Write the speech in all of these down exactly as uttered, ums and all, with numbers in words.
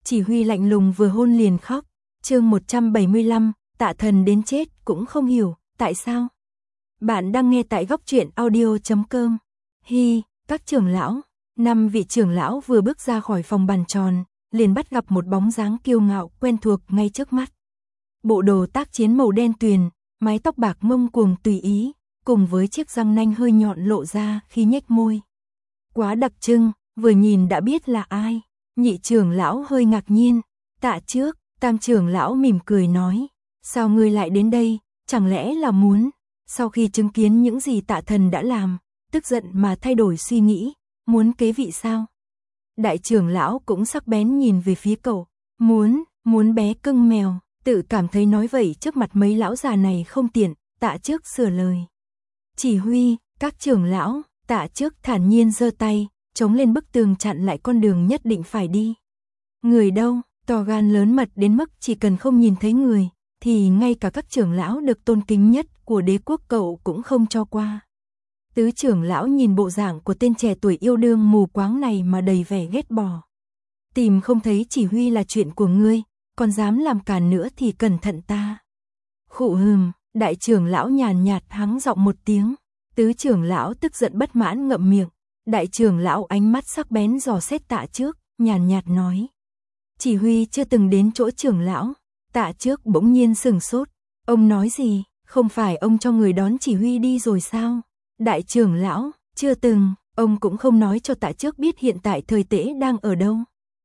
Chỉ huy lạnh lùng vừa hôn liền khóc. Chương một trăm bảy mươi lăm, Tạ Thần đến chết cũng không hiểu, tại sao? Bạn đang nghe tại góc truyện audio chấm com. Hi, các trưởng lão, năm vị trưởng lão vừa bước ra khỏi phòng bàn tròn, liền bắt gặp một bóng dáng kiêu ngạo quen thuộc ngay trước mắt. Bộ đồ tác chiến màu đen tuyền, mái tóc bạc ngông cuồng tùy ý, cùng với chiếc răng nanh hơi nhọn lộ ra khi nhếch môi. Quá đặc trưng, vừa nhìn đã biết là ai. Nhị trưởng lão hơi ngạc nhiên. Tạ Trước, tam trưởng lão mỉm cười nói, sao ngươi lại đến đây, chẳng lẽ là muốn? Sau khi chứng kiến những gì Tạ Thần đã làm, tức giận mà thay đổi suy nghĩ, muốn kế vị sao? Đại trưởng lão cũng sắc bén nhìn về phía cậu, muốn, muốn bé cưng mèo, tự cảm thấy nói vậy trước mặt mấy lão già này không tiện, Tạ Trước sửa lời. Chỉ huy, các trưởng lão, Tạ Trước thản nhiên giơ tay, chống lên bức tường chặn lại con đường nhất định phải đi. Người đâu, to gan lớn mật đến mức chỉ cần không nhìn thấy người, thì ngay cả các trưởng lão được tôn kính nhất của đế quốc cậu cũng không cho qua. Tứ trưởng lão nhìn bộ dạng của tên trẻ tuổi yêu đương mù quáng này mà đầy vẻ ghét bỏ. Tìm không thấy chỉ huy là chuyện của ngươi, còn dám làm càn nữa thì cẩn thận ta. Khụ hừm, đại trưởng lão nhàn nhạt hắng giọng một tiếng. Tứ trưởng lão tức giận bất mãn ngậm miệng. Đại trưởng lão ánh mắt sắc bén dò xét Tạ Trước, nhàn nhạt nói. Chỉ huy chưa từng đến chỗ trưởng lão. Tạ Trước bỗng nhiên sừng sốt. Ông nói gì, không phải ông cho người đón chỉ huy đi rồi sao? Đại trưởng lão, chưa từng, ông cũng không nói cho Tạ Trước biết hiện tại Thời Tễ đang ở đâu.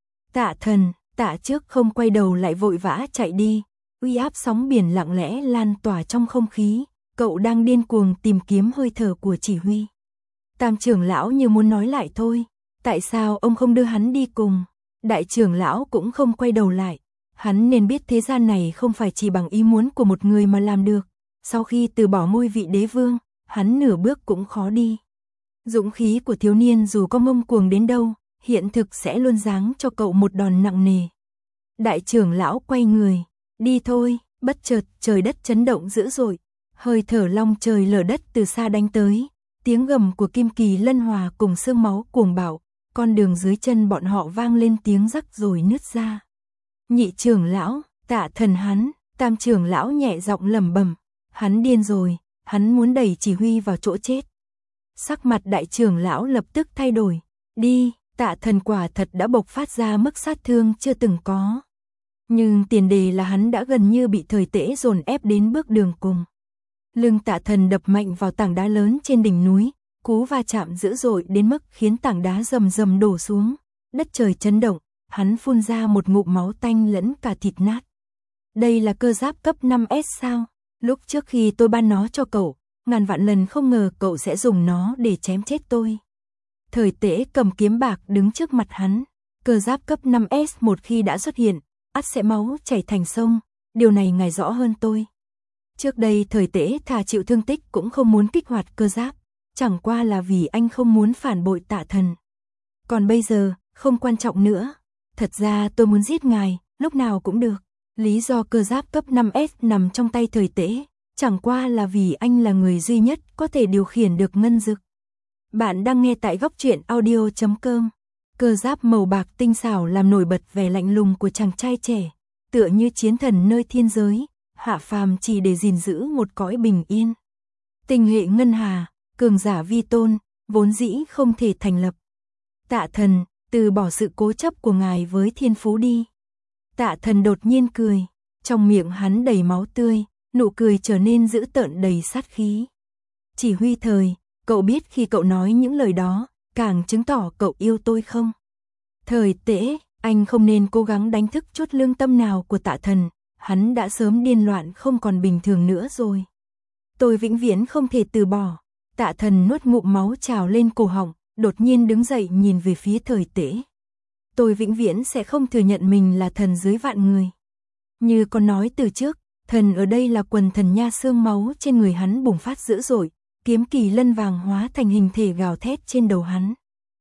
Tạ Thần, Tạ Trước không quay đầu lại vội vã chạy đi. Uy áp sóng biển lặng lẽ lan tỏa trong không khí. Cậu đang điên cuồng tìm kiếm hơi thở của chỉ huy. Tam trưởng lão như muốn nói lại thôi. Tại sao ông không đưa hắn đi cùng? Đại trưởng lão cũng không quay đầu lại. Hắn nên biết thế gian này không phải chỉ bằng ý muốn của một người mà làm được. Sau khi từ bỏ ngôi vị đế vương, hắn nửa bước cũng khó đi. Dũng khí của thiếu niên dù có ngông cuồng đến đâu, hiện thực sẽ luôn giáng cho cậu một đòn nặng nề. Đại trưởng lão quay người. Đi thôi, bất chợt trời đất chấn động dữ dội. Hơi thở long trời lở đất từ xa đánh tới. Tiếng gầm của kim kỳ lân hòa cùng xương máu cuồng bạo, con đường dưới chân bọn họ vang lên tiếng rắc rồi nứt ra. Nhị trưởng lão, Tạ Thần hắn, tam trưởng lão nhẹ giọng lẩm bẩm, hắn điên rồi, hắn muốn đẩy chỉ huy vào chỗ chết. Sắc mặt đại trưởng lão lập tức thay đổi, đi, Tạ Thần quả thật đã bộc phát ra mức sát thương chưa từng có. Nhưng tiền đề là hắn đã gần như bị Thời Tễ dồn ép đến bước đường cùng. Lưng Tạ Thần đập mạnh vào tảng đá lớn trên đỉnh núi, cú va chạm dữ dội đến mức khiến tảng đá rầm rầm đổ xuống, đất trời chấn động, hắn phun ra một ngụm máu tanh lẫn cả thịt nát. Đây là cơ giáp cấp năm S sao? Lúc trước khi tôi ban nó cho cậu, ngàn vạn lần không ngờ cậu sẽ dùng nó để chém chết tôi. Thời Tễ cầm kiếm bạc đứng trước mặt hắn, cơ giáp cấp năm S một khi đã xuất hiện, ắt sẽ máu chảy thành sông, điều này ngài rõ hơn tôi. Trước đây Thời Tễ thà chịu thương tích cũng không muốn kích hoạt cơ giáp, chẳng qua là vì anh không muốn phản bội Tạ Thần. Còn bây giờ, không quan trọng nữa. Thật ra tôi muốn giết ngài, lúc nào cũng được. Lý do cơ giáp cấp năm S nằm trong tay Thời Tễ, chẳng qua là vì anh là người duy nhất có thể điều khiển được ngân dực. Bạn đang nghe tại góc truyện audio chấm com. Cơ giáp màu bạc tinh xảo làm nổi bật vẻ lạnh lùng của chàng trai trẻ, tựa như chiến thần nơi thiên giới, hạ phàm chỉ để gìn giữ một cõi bình yên. Tinh hệ ngân hà, cường giả vi tôn, vốn dĩ không thể thành lập. Tạ Thần, từ bỏ sự cố chấp của ngài với thiên phú đi. Tạ Thần đột nhiên cười, trong miệng hắn đầy máu tươi, nụ cười trở nên dữ tợn đầy sát khí. Chỉ huy Thời, cậu biết khi cậu nói những lời đó, càng chứng tỏ cậu yêu tôi không? Thời Tễ, anh không nên cố gắng đánh thức chút lương tâm nào của Tạ Thần, hắn đã sớm điên loạn không còn bình thường nữa rồi. Tôi vĩnh viễn không thể từ bỏ. Tạ Thần nuốt ngụm máu trào lên cổ họng, đột nhiên đứng dậy nhìn về phía Thời Tễ. Tôi vĩnh viễn sẽ không thừa nhận mình là thần dưới vạn người. Như con nói từ trước, thần ở đây là quần thần nha, xương máu trên người hắn bùng phát dữ dội, kiếm kỳ lân vàng hóa thành hình thể gào thét trên đầu hắn.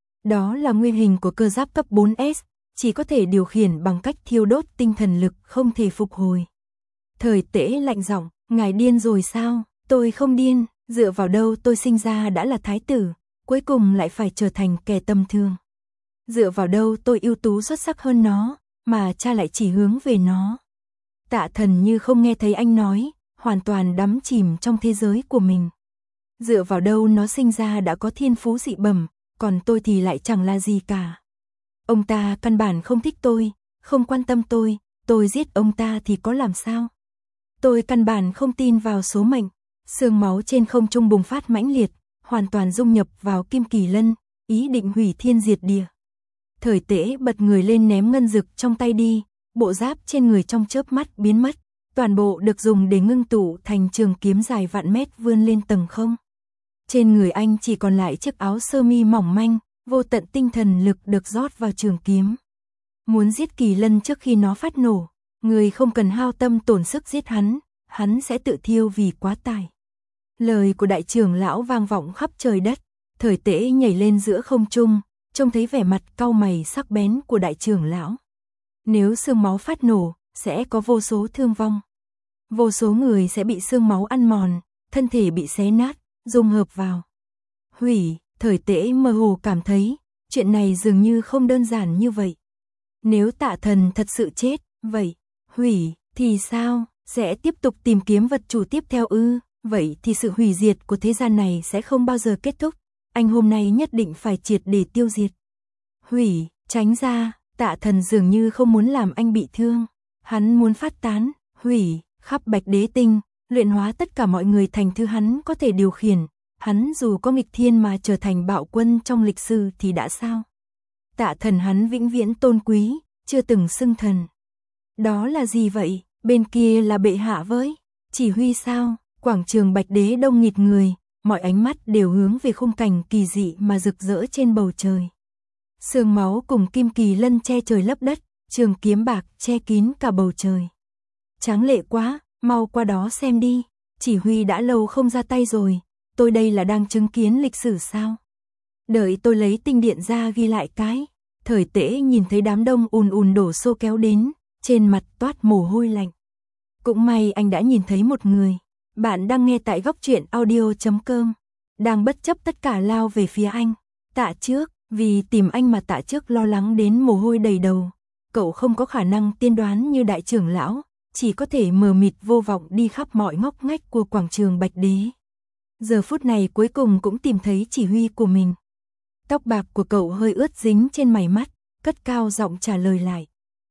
Đó là nguyên hình của cơ giáp cấp bốn S, chỉ có thể điều khiển bằng cách thiêu đốt tinh thần lực không thể phục hồi. Thời Tễ lạnh giọng, ngài điên rồi sao? Tôi không điên, dựa vào đâu tôi sinh ra đã là thái tử, cuối cùng lại phải trở thành kẻ tầm thường. Dựa vào đâu tôi ưu tú xuất sắc hơn nó, mà cha lại chỉ hướng về nó. Tạ Thần như không nghe thấy anh nói, hoàn toàn đắm chìm trong thế giới của mình. Dựa vào đâu nó sinh ra đã có thiên phú dị bẩm, còn tôi thì lại chẳng là gì cả. Ông ta căn bản không thích tôi, không quan tâm tôi, tôi giết ông ta thì có làm sao? Tôi căn bản không tin vào số mệnh. Sương máu trên không trung bùng phát mãnh liệt, hoàn toàn dung nhập vào Kim Kỳ Lân, ý định hủy thiên diệt địa. Thời Tễ bật người lên ném ngân dực trong tay đi, bộ giáp trên người trong chớp mắt biến mất, toàn bộ được dùng để ngưng tụ thành trường kiếm dài vạn mét vươn lên tầng không. Trên người anh chỉ còn lại chiếc áo sơ mi mỏng manh, vô tận tinh thần lực được rót vào trường kiếm. Muốn giết Kỳ Lân trước khi nó phát nổ, người không cần hao tâm tổn sức giết hắn, hắn sẽ tự thiêu vì quá tải. Lời của đại trưởng lão vang vọng khắp trời đất, Thời Tễ nhảy lên giữa không trung, trông thấy vẻ mặt cau mày sắc bén của đại trưởng lão. Nếu xương máu phát nổ, sẽ có vô số thương vong. Vô số người sẽ bị xương máu ăn mòn, thân thể bị xé nát, dung hợp vào. Hủy, Thời Tễ mơ hồ cảm thấy, chuyện này dường như không đơn giản như vậy. Nếu Tạ Thần thật sự chết, vậy, hủy, thì sao, sẽ tiếp tục tìm kiếm vật chủ tiếp theo ư, vậy thì sự hủy diệt của thế gian này sẽ không bao giờ kết thúc, anh hôm nay nhất định phải triệt để tiêu diệt. Hủy, tránh ra, Tạ Thần dường như không muốn làm anh bị thương, hắn muốn phát tán, hủy, khắp Bạch Đế Tinh, luyện hóa tất cả mọi người thành thứ hắn có thể điều khiển, hắn dù có nghịch thiên mà trở thành bạo quân trong lịch sử thì đã sao? Tạ Thần hắn vĩnh viễn tôn quý, chưa từng xưng thần. Đó là gì vậy? Bên kia là bệ hạ với chỉ huy sao? Quảng trường Bạch Đế đông nghịt người, mọi ánh mắt đều hướng về khung cảnh kỳ dị mà rực rỡ trên bầu trời. Sương máu cùng Kim Kỳ Lân che trời lấp đất, trường kiếm bạc che kín cả bầu trời. Tráng lệ quá, mau qua đó xem đi, chỉ huy đã lâu không ra tay rồi, tôi đây là đang chứng kiến lịch sử sao? Đợi tôi lấy tinh điện ra ghi lại cái. Thời Tễ nhìn thấy đám đông ùn ùn đổ xô kéo đến, trên mặt toát mồ hôi lạnh. Cũng may anh đã nhìn thấy một người. Bạn đang nghe tại góc truyện audio chấm com, đang bất chấp tất cả lao về phía anh. Tạ Trước, vì tìm anh mà Tạ Trước lo lắng đến mồ hôi đầy đầu. Cậu không có khả năng tiên đoán như đại trưởng lão, chỉ có thể mờ mịt vô vọng đi khắp mọi ngóc ngách của quảng trường Bạch Đế. Giờ phút này cuối cùng cũng tìm thấy chỉ huy của mình. Tóc bạc của cậu hơi ướt dính trên mày mắt, cất cao giọng trả lời lại.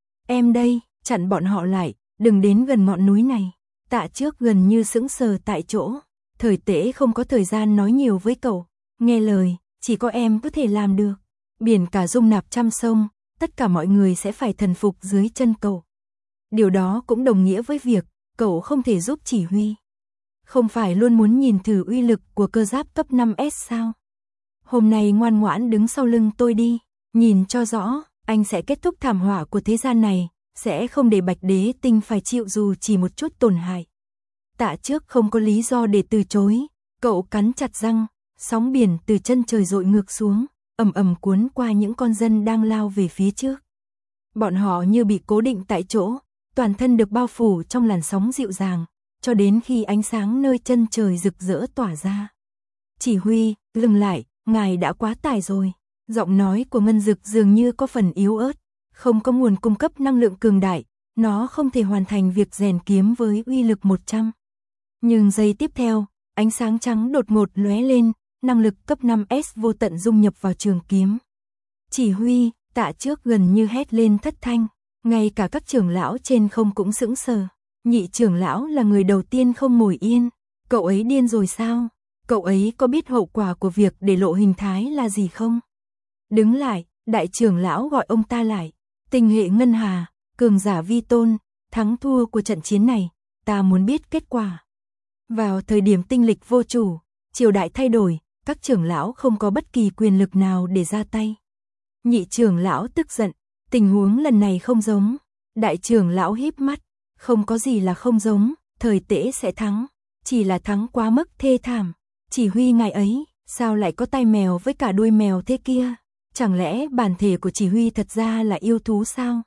Em đây, chặn bọn họ lại, đừng đến gần ngọn núi này. Tạ Trước gần như sững sờ tại chỗ. Thời Tễ không có thời gian nói nhiều với cậu. Nghe lời, chỉ có em có thể làm được. Biển cả dung nạp trăm sông, tất cả mọi người sẽ phải thần phục dưới chân cậu. Điều đó cũng đồng nghĩa với việc, cậu không thể giúp chỉ huy. Không phải luôn muốn nhìn thử uy lực của cơ giáp cấp năm S sao? Hôm nay ngoan ngoãn đứng sau lưng tôi đi, nhìn cho rõ, anh sẽ kết thúc thảm họa của thế gian này, sẽ không để Bạch Đế Tinh phải chịu dù chỉ một chút tổn hại. Tạ Trước không có lý do để từ chối, cậu cắn chặt răng, sóng biển từ chân trời dội ngược xuống, ầm ầm cuốn qua những con dân đang lao về phía trước. Bọn họ như bị cố định tại chỗ, toàn thân được bao phủ trong làn sóng dịu dàng, cho đến khi ánh sáng nơi chân trời rực rỡ tỏa ra. Chỉ huy, dừng lại, ngài đã quá tải rồi. Giọng nói của Ngân Dực dường như có phần yếu ớt, không có nguồn cung cấp năng lượng cường đại, nó không thể hoàn thành việc rèn kiếm với uy lực một trăm. Nhưng giây tiếp theo, ánh sáng trắng đột ngột lóe lên, năng lực cấp năm S vô tận dung nhập vào trường kiếm. Chỉ huy, Tạ Trước gần như hét lên thất thanh, ngay cả các trưởng lão trên không cũng sững sờ. Nhị trưởng lão là người đầu tiên không ngồi yên, cậu ấy điên rồi sao? Cậu ấy có biết hậu quả của việc để lộ hình thái là gì không? Đứng lại, đại trưởng lão gọi ông ta lại. Tinh hệ Ngân Hà, cường giả vi tôn, thắng thua của trận chiến này, ta muốn biết kết quả. Vào thời điểm tinh lịch vô chủ, triều đại thay đổi, các trưởng lão không có bất kỳ quyền lực nào để ra tay. Nhị trưởng lão tức giận, tình huống lần này không giống. Đại trưởng lão híp mắt, không có gì là không giống, Thời Tễ sẽ thắng, chỉ là thắng quá mức thê thảm. Chỉ huy ngài ấy, sao lại có tai mèo với cả đuôi mèo thế kia? Chẳng lẽ bản thể của chỉ huy thật ra là yêu thú sao?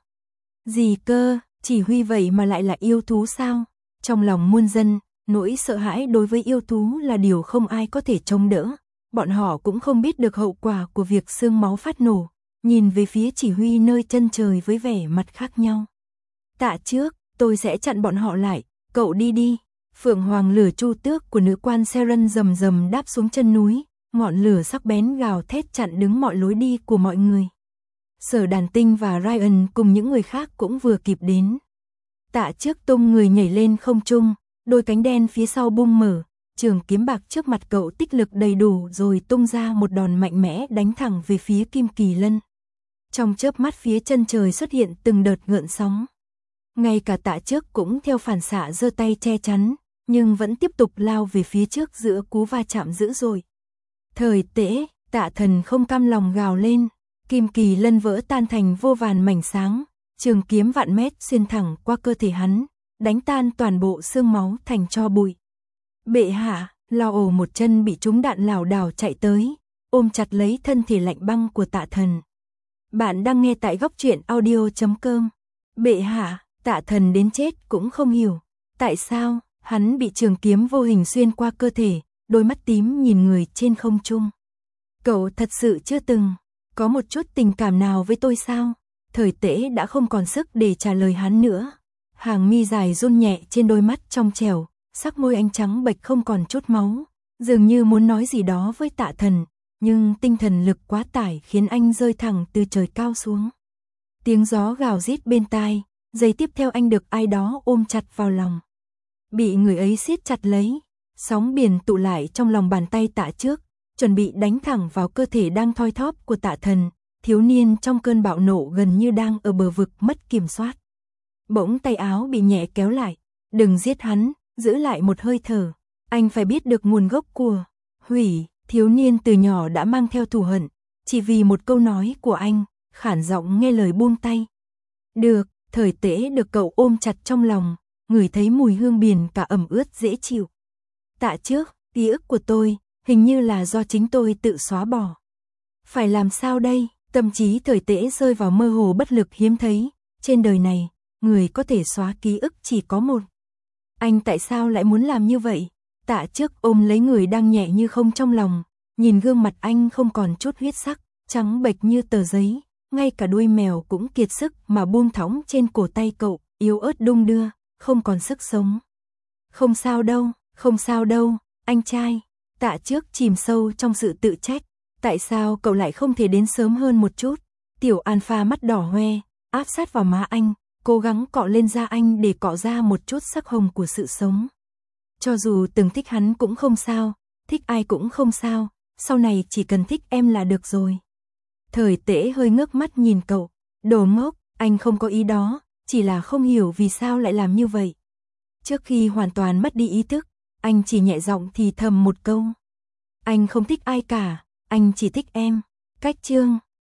Gì cơ, chỉ huy vậy mà lại là yêu thú sao? Trong lòng muôn dân, nỗi sợ hãi đối với yêu thú là điều không ai có thể chống đỡ. Bọn họ cũng không biết được hậu quả của việc xương máu phát nổ. nhìn về phía chỉ huy nơi chân trời với vẻ mặt khác nhau. Tạ trước, tôi sẽ chặn bọn họ lại, cậu đi đi. Phượng hoàng lửa chu tước của nữ quan Seren rầm rầm đáp xuống chân núi, ngọn lửa sắc bén gào thét chặn đứng mọi lối đi của mọi người. Sở Đàn Tinh và Ryan cùng những người khác cũng vừa kịp đến. Tạ trước tung người nhảy lên không trung, đôi cánh đen phía sau bung mở, trường kiếm bạc trước mặt cậu tích lực đầy đủ rồi tung ra một đòn mạnh mẽ đánh thẳng về phía Kim Kỳ Lân. Trong chớp mắt phía chân trời xuất hiện từng đợt gợn sóng. Ngay cả Tạ trước cũng theo phản xạ giơ tay che chắn, nhưng vẫn tiếp tục lao về phía trước giữa cú va chạm dữ dội. Thời tễ, Tạ Thần không cam lòng gào lên, Kim Kỳ Lân vỡ tan thành vô vàn mảnh sáng, trường kiếm vạn mét xuyên thẳng qua cơ thể hắn, đánh tan toàn bộ xương máu thành tro bụi. Bệ hạ, Lao ổ một chân bị trúng đạn lảo đảo chạy tới, ôm chặt lấy thân thể lạnh băng của Tạ Thần. Bạn đang nghe tại góc truyện audio chấm com. Bệ hạ, Tạ Thần đến chết cũng không hiểu, tại sao hắn bị trường kiếm vô hình xuyên qua cơ thể, đôi mắt tím nhìn người trên không trung. Cậu thật sự chưa từng có một chút tình cảm nào với tôi sao? Thời tễ đã không còn sức để trả lời hắn nữa. Hàng mi dài run nhẹ trên đôi mắt trong trẻo, sắc môi anh trắng bệch không còn chút máu, dường như muốn nói gì đó với Tạ Thần, nhưng tinh thần lực quá tải khiến anh rơi thẳng từ trời cao xuống. Tiếng gió gào rít bên tai, giây tiếp theo anh được ai đó ôm chặt vào lòng. Bị người ấy siết chặt lấy, sóng biển tụ lại trong lòng bàn tay Tạ trước, chuẩn bị đánh thẳng vào cơ thể đang thoi thóp của Tạ Thần, thiếu niên trong cơn bạo nộ gần như đang ở bờ vực mất kiểm soát. Bỗng tay áo bị nhẹ kéo lại, đừng giết hắn, giữ lại một hơi thở, anh phải biết được nguồn gốc của hủy. Thiếu niên từ nhỏ đã mang theo thù hận, chỉ vì một câu nói của anh, khản giọng nghe lời buông tay. Được, thời tễ được cậu ôm chặt trong lòng, ngửi thấy mùi hương biển cả ẩm ướt dễ chịu. Tạ trước, ký ức của tôi, hình như là do chính tôi tự xóa bỏ. Phải làm sao đây? Tâm trí thời tễ rơi vào mơ hồ bất lực hiếm thấy, trên đời này, người có thể xóa ký ức chỉ có một. Anh tại sao lại muốn làm như vậy? Tạ trước ôm lấy người đang nhẹ như không trong lòng, nhìn gương mặt anh không còn chút huyết sắc, trắng bệch như tờ giấy, ngay cả đuôi mèo cũng kiệt sức mà buông thõng trên cổ tay cậu, yếu ớt đung đưa, không còn sức sống. Không sao đâu, không sao đâu, anh trai. Tạ trước chìm sâu trong sự tự trách, tại sao cậu lại không thể đến sớm hơn một chút? Tiểu Alpha mắt đỏ hoe, áp sát vào má anh, cố gắng cọ lên da anh để cọ ra một chút sắc hồng của sự sống. Cho dù từng thích hắn cũng không sao, thích ai cũng không sao, sau này chỉ cần thích em là được rồi. Thời tễ hơi ngước mắt nhìn cậu, đồ ngốc, anh không có ý đó, chỉ là không hiểu vì sao lại làm như vậy. Trước khi hoàn toàn mất đi ý thức, anh chỉ nhẹ giọng thì thầm một câu. Anh không thích ai cả, anh chỉ thích em. Cách chương